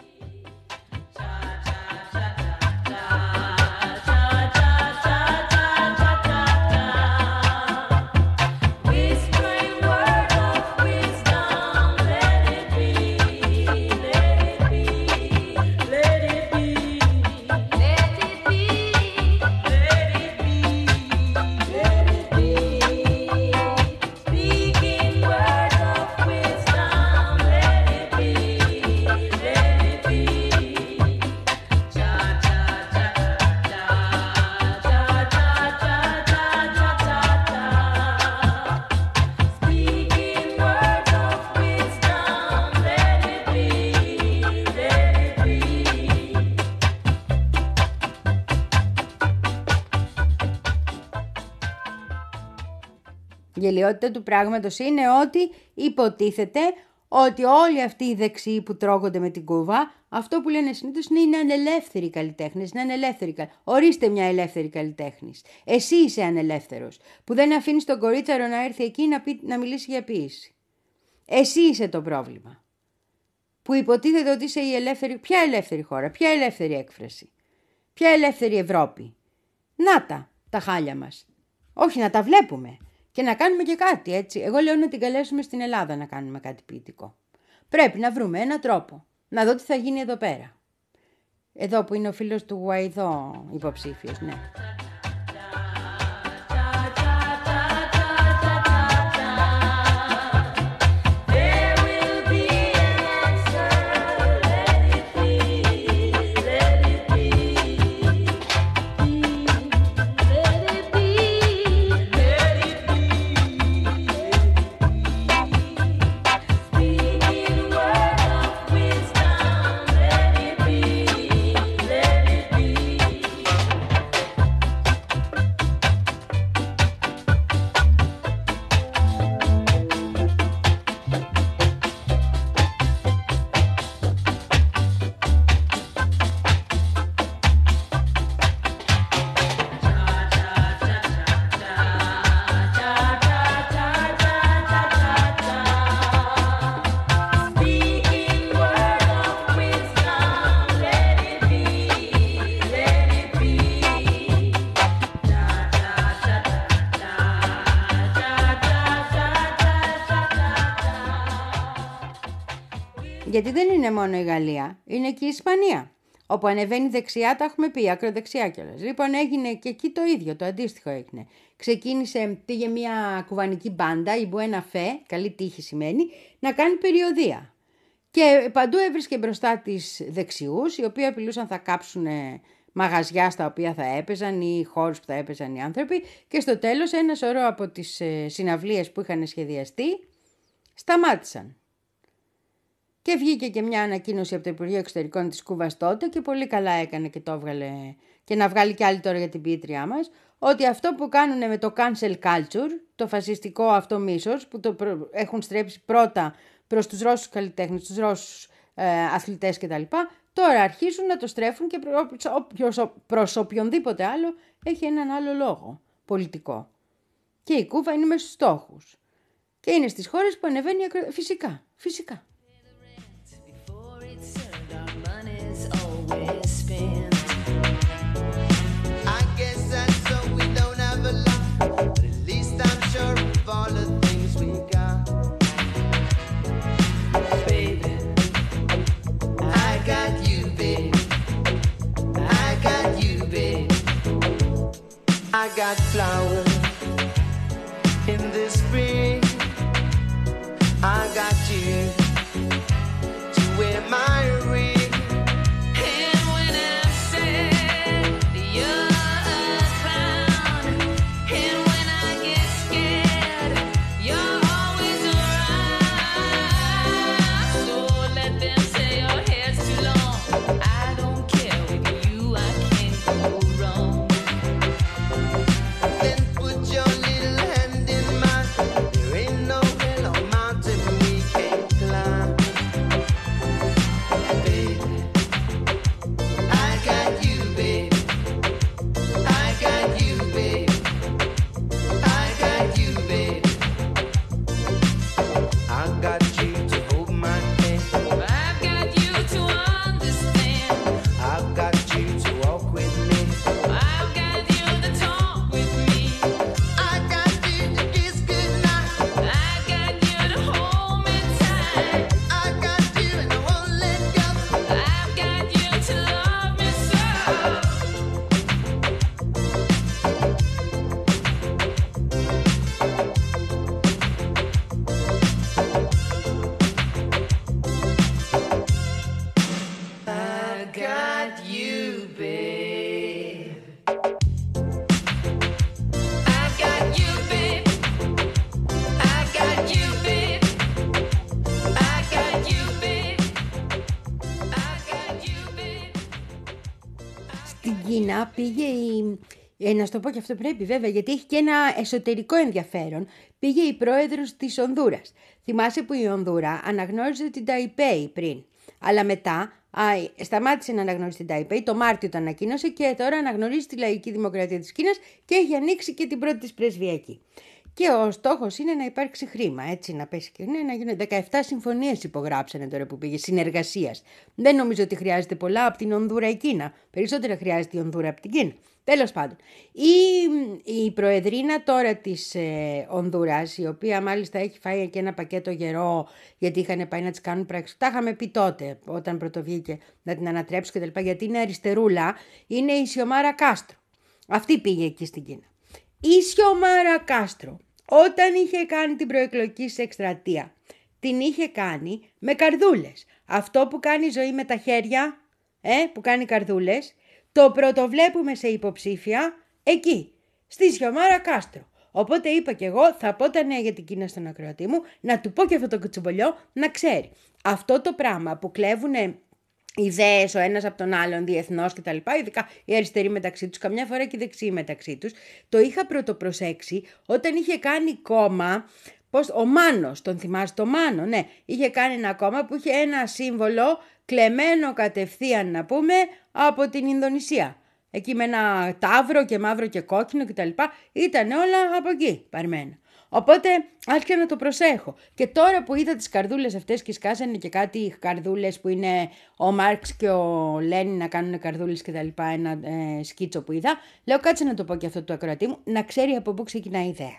Η γελιότητα του πράγματος είναι ότι υποτίθεται ότι όλοι αυτοί οι δεξιοί που τρώγονται με την κούβα, αυτό που λένε συνήθως είναι, είναι ανελεύθεροι καλλιτέχνες, είναι ανελεύθεροι. Ορίστε μια ελεύθερη καλλιτέχνης. Εσύ είσαι ανελεύθερος, που δεν αφήνεις τον κορίτσαρο να έρθει εκεί να, πει, να μιλήσει για ποίηση. Εσύ είσαι το πρόβλημα. Που υποτίθεται ότι είσαι η ελεύθερη, ποια ελεύθερη χώρα, ποια ελεύθερη έκφραση, ποια ελεύθερη Ευρώπη. Να τα, τα χάλια μας. Όχι, να τα βλέπουμε. Και να κάνουμε και κάτι, έτσι. Εγώ λέω να την καλέσουμε στην Ελλάδα να κάνουμε κάτι ποιητικό. Πρέπει να βρούμε έναν τρόπο. Να δω τι θα γίνει εδώ πέρα. Εδώ που είναι ο φίλος του Γουαϊδό υποψήφιος, ναι. Γιατί δεν είναι μόνο η Γαλλία, είναι και η Ισπανία. Όπου ανεβαίνει δεξιά, τα έχουμε πει, ακροδεξιά κιόλας. Λοιπόν, έγινε και εκεί το ίδιο, το αντίστοιχο έγινε. Ξεκίνησε, πήγε μια κουβανική μπάντα, η Buena Fe, καλή τύχη σημαίνει, να κάνει περιοδεία. Και παντού έβρισκε μπροστά τις δεξιούς, οι οποίοι απειλούσαν θα κάψουν μαγαζιά στα οποία θα έπαιζαν ή χώρους που θα έπαιζαν οι άνθρωποι. Και στο τέλος ένα σωρό από τις συναυλίες που είχαν σχεδιαστεί σταμάτησαν. Και βγήκε και μια ανακοίνωση από το Υπουργείο Εξωτερικών της Κούβας τότε και πολύ καλά έκανε και το έβγαλε και να βγάλει κι άλλη τώρα για την ποιήτριά μας, ότι αυτό που κάνουν με το cancel culture, το φασιστικό αυτό μίσος που το έχουν στρέψει πρώτα προς τους Ρώσους καλλιτέχνες, τους Ρώσους ε, αθλητές κτλ. Τώρα αρχίζουν να το στρέφουν και προς, προς οποιονδήποτε άλλο έχει έναν άλλο λόγο πολιτικό. Και η Κούβα είναι μέσα στους στόχους. Και είναι στις χώρες που ανεβαίνει φυσικά, φυσικά. I got flowers in the spring. I got you to wear my ring. And when Κίνα πήγε η... Ε, να σου το πω και αυτό πρέπει βέβαια, γιατί έχει και ένα εσωτερικό ενδιαφέρον. Πήγε η πρόεδρος της Ονδούρας. Θυμάσαι που η Ονδούρα αναγνώριζε την Ταϊπέη πριν. Αλλά μετά α, σταμάτησε να αναγνωρίζει την Ταϊπέη, το Μάρτιο το ανακοίνωσε και τώρα αναγνωρίζει τη Λαϊκή Δημοκρατία της Κίνας και έχει ανοίξει και την πρώτη της πρεσβεία εκεί. Και ο στόχος είναι να υπάρξει χρήμα, έτσι να πέσει και ναι, να γίνουν δεκαεπτά συμφωνίες υπογράψανε τώρα που πήγε, συνεργασίας. Δεν νομίζω ότι χρειάζεται πολλά από την Ονδούρα η Κίνα. Περισσότερα χρειάζεται η Ονδούρα από την Κίνα. Τέλος πάντων, η, η προεδρίνα τώρα της ε, Ονδούρας, η οποία μάλιστα έχει φάει και ένα πακέτο γερό, γιατί είχαν πάει να τις κάνουν πράξεις. Τα είχαμε πει τότε, όταν πρωτοβγήκε να την ανατρέψουν και τα λοιπά, γιατί είναι αριστερούλα, είναι η Σιωμάρα Κάστρο. Αυτή πήγε εκεί στην Κίνα. Η Σιωμάρα Κάστρο, όταν είχε κάνει την προεκλογική εκστρατεία, την είχε κάνει με καρδούλες. Αυτό που κάνει η ζωή με τα χέρια, ε, που κάνει καρδούλες, το πρωτοβλέπουμε σε υποψήφια εκεί, στη Σιωμάρα Κάστρο. Οπότε είπα και εγώ, θα πω τα νέα για την Κίνα στον ακροατή μου, να του πω και αυτό το κουτσομπολιό, να ξέρει. Αυτό το πράγμα που κλέβουνε ιδέες ο ένας από τον άλλον διεθνώς και τα λοιπά, ειδικά οι αριστεροί μεταξύ τους, καμιά φορά και οι δεξιοί μεταξύ τους, το είχα πρωτοπροσέξει όταν είχε κάνει κόμμα, πώς, ο Μάνος, τον θυμάσαι το Μάνο, ναι, είχε κάνει ένα κόμμα που είχε ένα σύμβολο κλεμμένο κατευθείαν να πούμε από την Ινδονησία. Εκεί με ένα ταύρο και μαύρο και κόκκινο κτλ. Ήταν όλα από εκεί παρμένα. Οπότε άρχισα να το προσέχω. Και τώρα που είδα τις καρδούλες αυτές και σκάσανε και κάτι καρδούλες που είναι ο Μάρξ και ο Λένιν να κάνουν καρδούλες και τα λοιπά, ένα ε, σκίτσο που είδα, λέω κάτσε να το πω και αυτό του ακροατή μου, να ξέρει από πού ξεκινάει η ιδέα.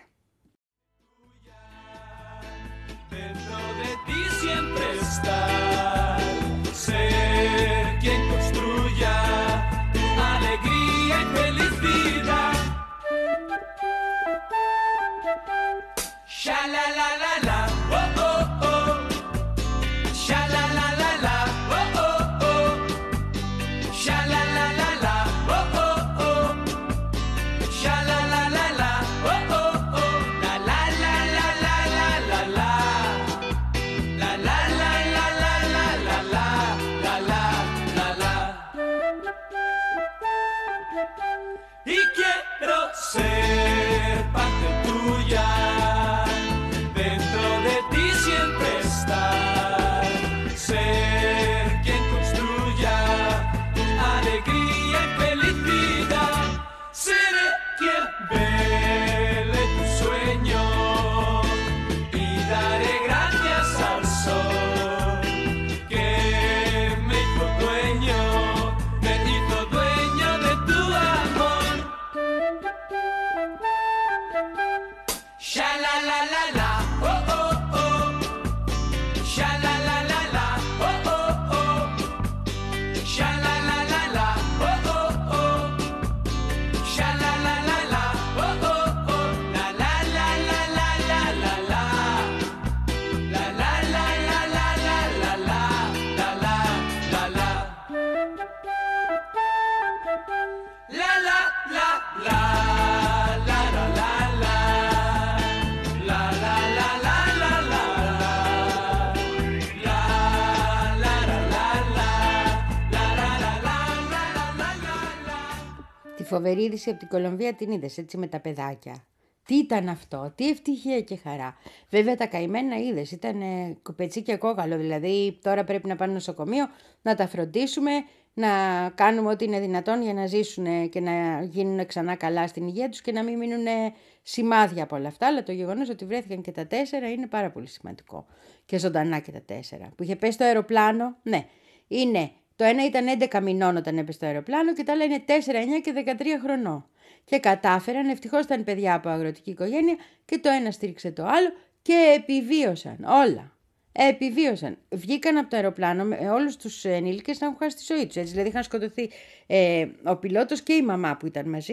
Φοβερή είδηση από την Κολομβία την είδες έτσι με τα παιδάκια. Τι ήταν αυτό, τι ευτυχία και χαρά. Βέβαια τα καημένα είδες, ήταν κουπετσί και κόκαλο, δηλαδή τώρα πρέπει να πάνε νοσοκομείο, να τα φροντίσουμε, να κάνουμε ό,τι είναι δυνατόν για να ζήσουν και να γίνουν ξανά καλά στην υγεία τους και να μην μείνουν σημάδια από όλα αυτά. Αλλά το γεγονός ότι βρέθηκαν και τα τέσσερα είναι πάρα πολύ σημαντικό. Και ζωντανά και τα τέσσερα. Που είχε πέσει το αεροπλάνο, ναι, είναι... Το ένα ήταν έντεκα μηνών όταν έπεσε το αεροπλάνο και τα άλλα είναι τέσσερα, εννιά και δεκατρία χρονών. Και κατάφεραν, ευτυχώς ήταν παιδιά από αγροτική οικογένεια και το ένα στήριξε το άλλο και επιβίωσαν όλα. Επιβίωσαν. Βγήκαν από το αεροπλάνο με όλους τους ενήλικες να έχουν χάσει τη ζωή τους. Έτσι, δηλαδή είχαν σκοτωθεί ε, ο πιλότος και η μαμά που ήταν μαζί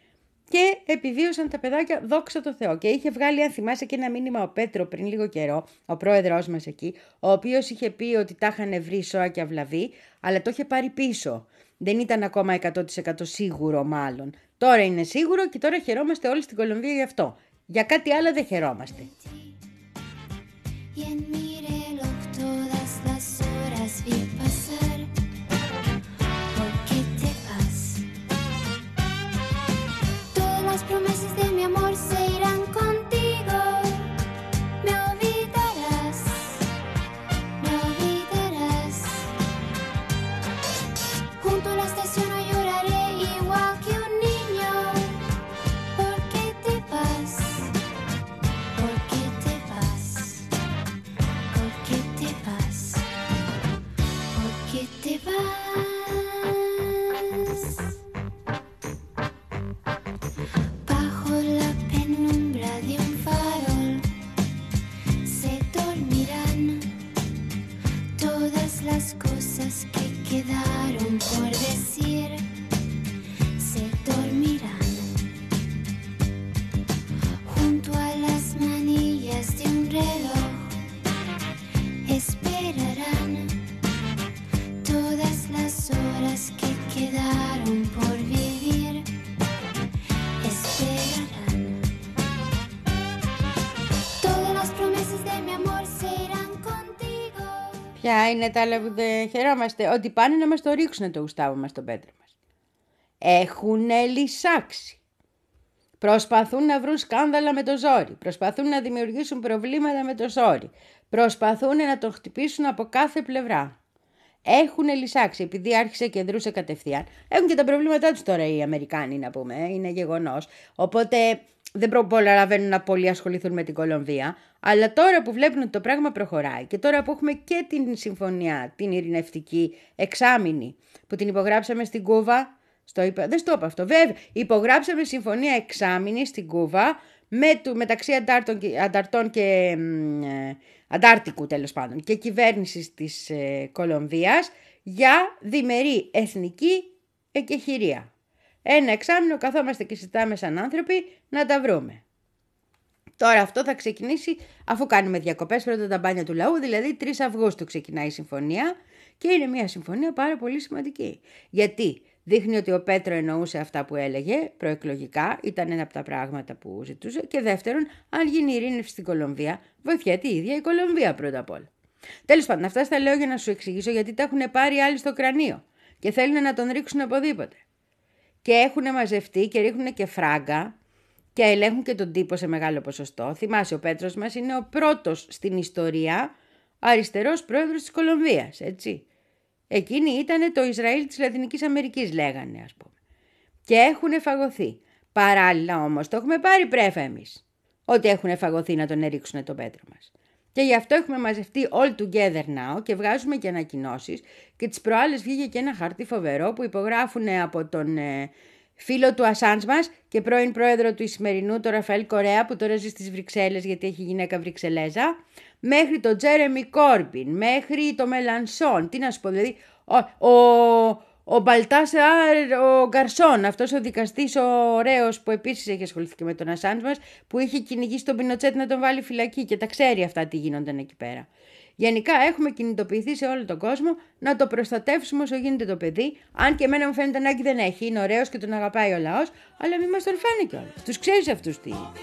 και επιβίωσαν τα παιδάκια, δόξα τω Θεώ. Και είχε βγάλει, αν θυμάσαι, και ένα μήνυμα ο Πέτρο πριν λίγο καιρό, ο πρόεδρός μας εκεί, ο οποίος είχε πει ότι τα είχαν βρει σώα και αυλαβή, αλλά το είχε πάρει πίσω. Δεν ήταν ακόμα εκατό τοις εκατό σίγουρο μάλλον. Τώρα είναι σίγουρο και τώρα χαιρόμαστε όλοι στην Κολομβία γι' αυτό. Για κάτι άλλο δεν χαιρόμαστε. Ποια είναι τα άλλα που δεν χαιρόμαστε? Ότι πάνε να μας το ρίξουν το Γουστάβο μας τον Πέτρο μας. Έχουνε λυσάξει. Προσπαθούν να βρουν σκάνδαλα με το ζόρι. Προσπαθούν να δημιουργήσουν προβλήματα με το ζόρι. Προσπαθούν να τον χτυπήσουν από κάθε πλευρά. Έχουν λυσάξει, επειδή άρχισε και δρούσε κατευθείαν. Έχουν και τα προβλήματά τους τώρα οι Αμερικάνοι, να πούμε, είναι γεγονός. Οπότε δεν προλαβαίνουν να πολύ ασχοληθούν με την Κολομβία. Αλλά τώρα που βλέπουν ότι το πράγμα προχωράει και τώρα που έχουμε και την συμφωνία, την ειρηνευτική εξάμηνη, που την υπογράψαμε στην Κούβα, στο είπα, δεν στο είπα αυτό, βέβαια, υπογράψαμε συμφωνία εξάμηνη στην Κούβα με του, μεταξύ αντάρτων και, ανταρτών και ε, αντάρτικου τέλος πάντων και κυβέρνησης της ε, Κολομβίας για διμερή εθνική εκεχηρία. Ένα εξάμηνο καθόμαστε και συζητάμε σαν άνθρωποι να τα βρούμε. Τώρα αυτό θα ξεκινήσει αφού κάνουμε διακοπές πρώτα τα μπάνια του λαού, δηλαδή τρεις Αυγούστου ξεκινάει η συμφωνία και είναι μια συμφωνία πάρα πολύ σημαντική. Γιατί δείχνει ότι ο Πέτρο εννοούσε αυτά που έλεγε προεκλογικά, ήταν ένα από τα πράγματα που ζητούσε, και δεύτερον, αν γίνει η ειρήνευση στην Κολομβία, βοηθιέται η ίδια η Κολομβία πρώτα απ' όλα. Τέλος πάντων, αυτά στα λέω για να σου εξηγήσω γιατί τα έχουν πάρει άλλοι στο κρανίο και θέλουν να τον ρίξουν οπουδήποτε. Και έχουν μαζευτεί και ρίχνουν και φράγκα και ελέγχουν και τον τύπο σε μεγάλο ποσοστό. Θυμάσαι, ο Πέτρος μας είναι ο πρώτος στην ιστορία αριστερός πρόεδρος της Κολομβίας, έτσι. Εκείνη ήταν το Ισραήλ της Λατινικής Αμερικής, λέγανε, ας πούμε. Και έχουν φαγωθεί. Παράλληλα όμως το έχουμε πάρει πρέφα εμείς, ότι έχουν φαγωθεί να τον ερίξουν τον Πέτρο μας. Και γι' αυτό έχουμε μαζευτεί all together now και βγάζουμε και ανακοινώσεις. Και τις προάλλες βγήκε και ένα χαρτί φοβερό που υπογράφουν από τον ε, φίλο του Ασάνς μας και πρώην πρόεδρο του Ισημερινού, τον Ραφαήλ Κορέα, που τώρα ζει στις Βρυξέλλες γιατί έχει γυναίκα Βρυξελέζα, μέχρι τον Τζέρεμι Κόρμπιν, μέχρι το Μελανσόν. Τι να σου πω, δηλαδή, ο, ο, ο Μπαλτάσαρ, ο Γκαρσόν, αυτός ο δικαστής ο ωραίος που επίσης έχει ασχοληθεί και με τον Ασάνς μας, που είχε κυνηγήσει τον Πινοτσέτ να τον βάλει φυλακή και τα ξέρει αυτά τι γίνονταν εκεί πέρα. Γενικά έχουμε κινητοποιηθεί σε όλο τον κόσμο να το προστατεύσουμε όσο γίνεται το παιδί, αν και εμένα μου φαίνεται ανάγκη δεν έχει, είναι ωραίος και τον αγαπάει ο λαός, αλλά μην μας τον φάνε κιόλας. Τους ξέρεις αυτούς τι είναι.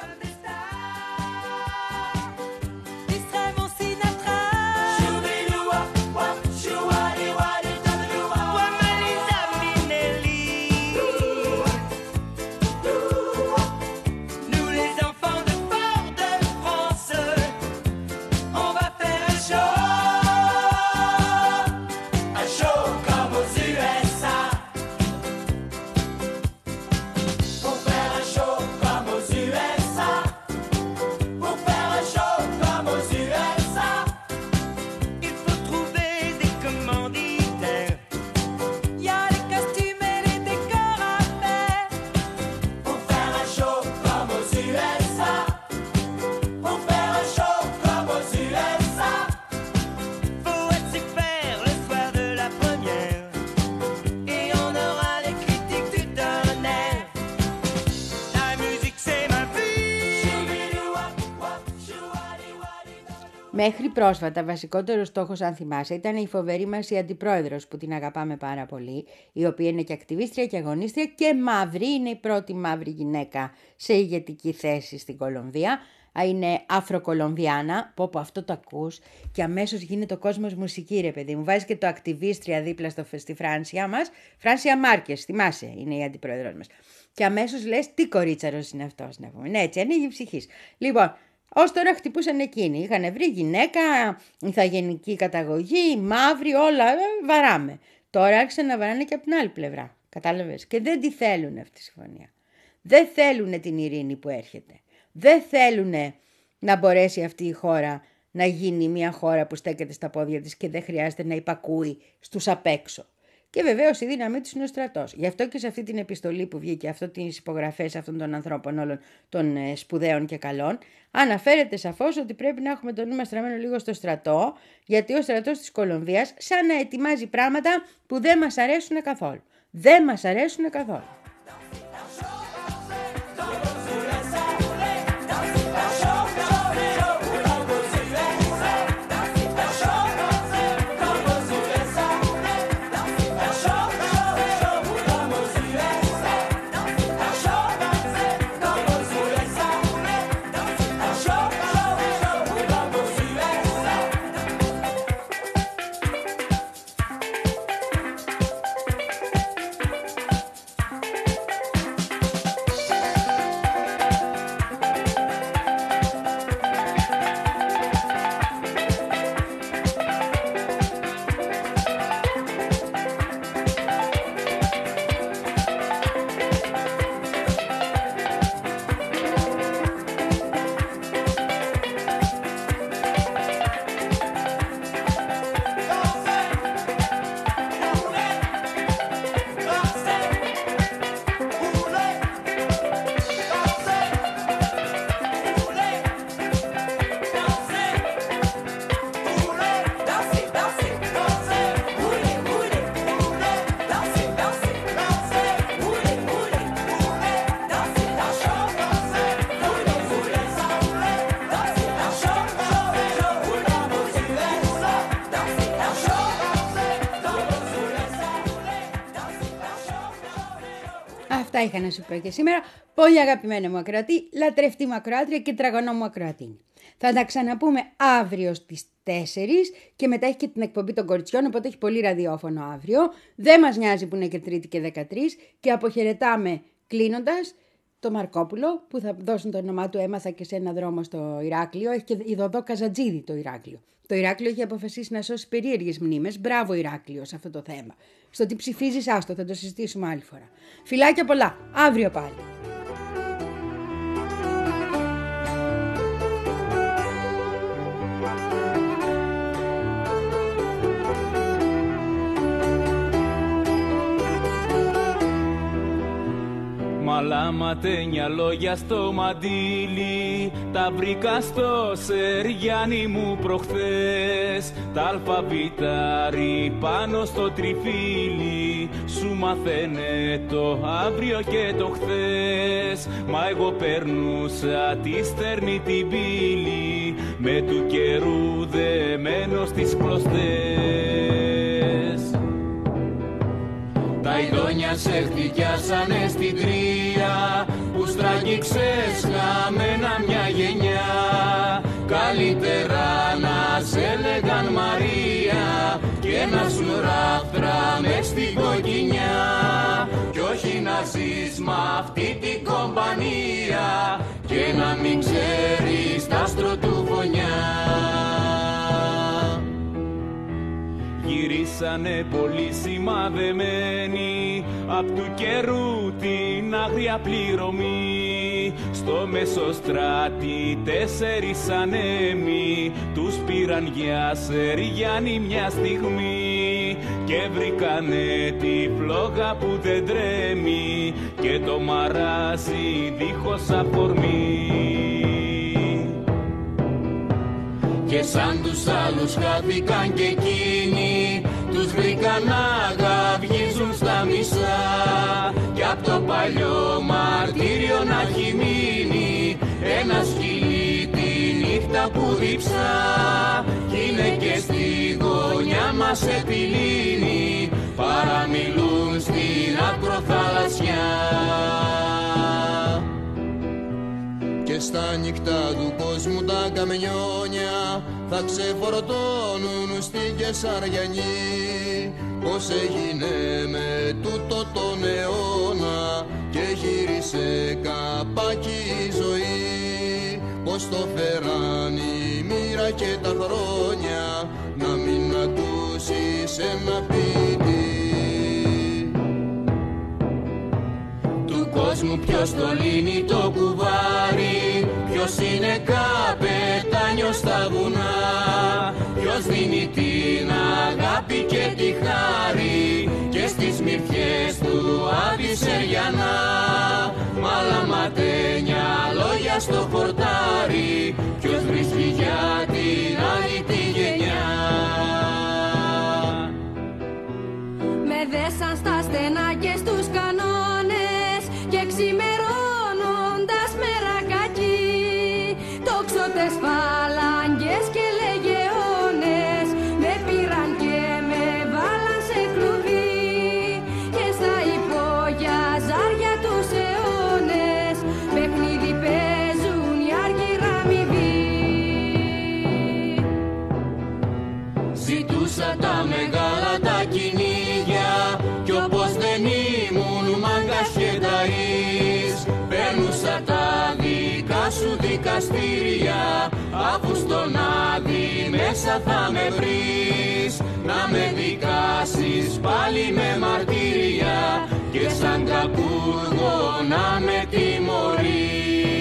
Μέχρι πρόσφατα, βασικότερος στόχος, αν θυμάσαι, ήταν η φοβερή μας η αντιπρόεδρος που την αγαπάμε πάρα πολύ, η οποία είναι και ακτιβίστρια και αγωνίστρια και μαύρη, είναι η πρώτη μαύρη γυναίκα σε ηγετική θέση στην Κολομβία. Είναι Αφροκολομβιάνα, πω πω αυτό το ακούς και αμέσως γίνεται ο κόσμος μουσική, ρε παιδί μου. Βάζει και το ακτιβίστρια δίπλα στο, στη Φράνσια μας, Φράνσια Μάρκες, θυμάσαι, είναι η αντιπρόεδρος μας. Και αμέσως λες τι κορίτσαρος είναι αυτός, να πούμε. Ναι, έτσι ανοίγει ψυχής. Λοιπόν, ως τώρα χτυπούσαν εκείνοι. Είχαν βρει γυναίκα, ηθαγενική καταγωγή, μαύρη, όλα, βαράμε. Τώρα άρχισαν να βαράνε και από την άλλη πλευρά. Κατάλαβες. Και δεν τη θέλουν αυτή τη συμφωνία. Δεν θέλουν την ειρήνη που έρχεται. Δεν θέλουν να μπορέσει αυτή η χώρα να γίνει μια χώρα που στέκεται στα πόδια της και δεν χρειάζεται να υπακούει στους απ' έξω. Και βεβαίως η δύναμή τους είναι ο στρατός. Γι' αυτό και σε αυτή την επιστολή που βγήκε, αυτό τις υπογραφές αυτών των ανθρώπων όλων των ε, σπουδαίων και καλών, αναφέρεται σαφώς ότι πρέπει να έχουμε το νου μας στραμμένο λίγο στο στρατό, γιατί ο στρατός της Κολομβίας σαν να ετοιμάζει πράγματα που δεν μας αρέσουν καθόλου. Δεν μας αρέσουν καθόλου. Αυτά είχα να σου πω και σήμερα. Πολύ αγαπημένα μου ακροατή, λατρευτή μου ακροάτρια και τραγωνό μου ακροατή. Θα τα ξαναπούμε αύριο στις τέσσερις και μετά έχει και την εκπομπή των κοριτσιών, οπότε έχει πολύ ραδιόφωνο αύριο. Δεν μας νοιάζει που είναι και Τρίτη και δεκατρείς και αποχαιρετάμε κλείνοντας το Μαρκόπουλο που θα δώσουν το όνομά του, έμαθα και σε ένα δρόμο στο Ηράκλειο. Έχει και Ιδωδό Καζατζίδη το Ηράκλειο. Το Ηράκλειο έχει αποφασίσει να σώσει περίεργες μνήμες. Μπράβο Ηράκλειο σε αυτό το θέμα. Στο τι ψηφίζεις, άστο, θα το συζητήσουμε άλλη φορά. Φιλάκια πολλά, αύριο πάλι. Μαλάματένια λόγια στο μαντίλι, τα βρήκα στο Σεριάννη μου προχθές. Τα αλφαβητάρι πάνω στο τριφύλι, σου μαθαίνε το αύριο και το χθες. Μα εγώ περνούσα τη στερνή την πύλη, με του καιρού δεμένο στις κλωστές. Τα ειδόνια σε χτυπιάσανε στην τρία, που στραγγίξες χαμένα μια γενιά. Καλύτερα να σε λέγαν Μαρία και να σου ράφτρα μες στην κοκκινιά, κι όχι να ζεις μ' αυτή την κομπανία και να μην ξέρεις τ' άστρο του φωνιά. Γυρίσανε πολύ σημαδεμένοι απ' του καιρού την άγρια πληρωμή. Στο Μεσοστράτη τέσσερις ανέμοι τους πήραν για Σεριάννη μια στιγμή και βρήκανε τη φλόγα που δεν τρέμει και το μαράζι δίχως αφορμή. Και σαν τους άλλους χάθηκαν και εκείνοι, τους βρήκαν να γαυγίζουν στα μισά, κι απ' το παλιό μαρτύριο να έχει μείνει ένα σκυλί τη νύχτα που διψά. Κι είναι και στη γωνιά μας σε τη λίμνη, παραμιλούν στην ακροθαλασσιά. Και στα νύχτα του κόσμου τα καμιόνια θα ξεφορτώνουν στην Κεσαριανή. Πώς έγινε με τούτο τον αιώνα και γύρισε καπάκι η ζωή. Πώς το φέραν η μοίρα και τα χρόνια να μην ακούσεις ένα ποιητή. Κόσμου ποιος το λύνει το κουβάρι, ποιος είναι καπετάνιος στα βουνά, ποιος δίνει την αγάπη και τη χάρη και στις μυρφιές του Άδυσσεριανά. Μαλαματένια λόγια στο χορτάρι, ποιος βρίσκει για την άλλη τη γενιά. Με δέσαν στα στενά και στους κανόνες και ξημερώνοντας μερακάκι, τόξωτες φαλάγγες και λεγεώνες με πήραν και με βάλαν σε κλουβί. Και στα υπόγεια ζάρια τους αιώνες παιχνίδι παίζουν οι άργυρα αμοιβοί. Ζητούσα τα μεγάλα τα κυνήγια κι όπως δεν ήμουν μάγκας και ταΐς, παίρνουσα τα δικά σου δικαστήρια, αφού στον Άδη μέσα θα με βρεις, να με δικάσεις πάλι με μαρτύρια και σαν κακούργο να με τιμωρείς.